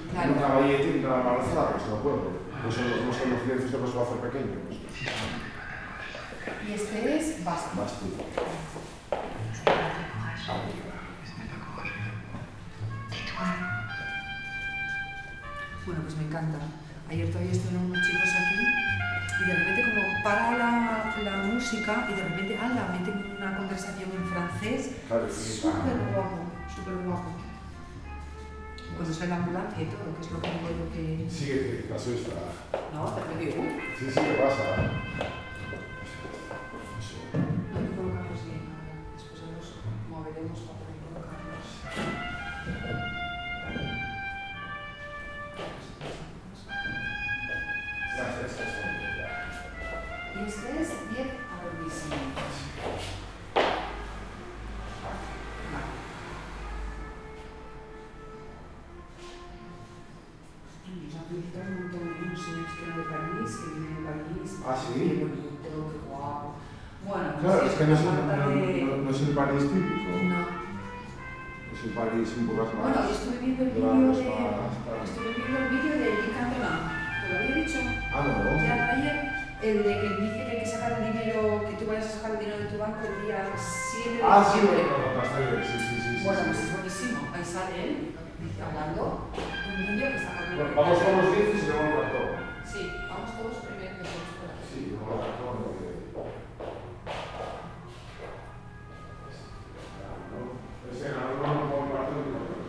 Claro. Un caballete y una embarazada, pues no puedo. Pues no son los silencios que se va a hacer pequeño. Pues. Y este es Basti. Basti. Bueno, pues me encanta. Ayer todavía estuvieron unos chicos aquí y de repente como para la música y de repente meten una conversación en francés. Claro, sí. Súper guapo, súper guapo. Cuando sale la ambulancia y todo, que es lo que digo yo que... Sí, que pasó esta. No, te digo. Sí, ¿qué pasa? Hay que colocarlos bien ahora. Después los moveremos para poder colocarlos. Y este es 10 arrondissement. Nos han felicitado un montón de unos señores que eran de París, que vienen de París. Ah, sí. Qué bonito, qué guapo. Bueno, claro, es que no es el París típico. No. Es el París un poco más. Bueno, estuve viendo el vídeo de Eric Cantona. ¿Te lo había dicho? Ah, no. Ya ayer. El de que dice que hay que sacar el dinero, que tú vayas a sacar el dinero de tu banco el día 7 de diciembre. Ah, sí, sí. Bueno, pues es buenísimo. Ahí sale él, hablando, un niño que saca el dinero. Bueno, vamos todos los 10 y se luego al ratón. Sí, vamos todos primero. Sí, luego al ratón. Ese ratón no puedo el ratón ni lo.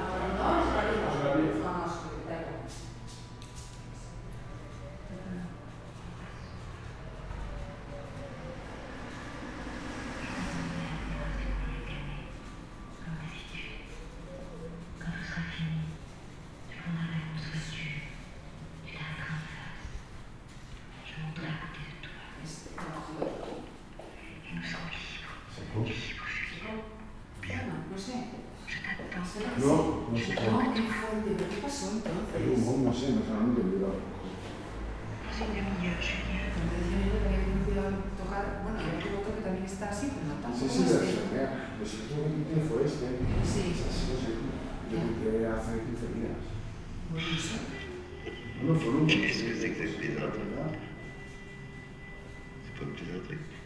No sé. ¿Qué pasó entonces? El humo, no sé, no se lo han entendido. Cuando decía yo que había tenido cuidado de tocar, bueno, yo creo que también está así, pero no tanto. Sí, de la pues el último que fue este. Sí. Así no sé. Yo quité hace 15 días. Bueno, no sé. No fue un. Qu'est-ce que c'est que cette bizarrerie? C'est pas bizarrerie.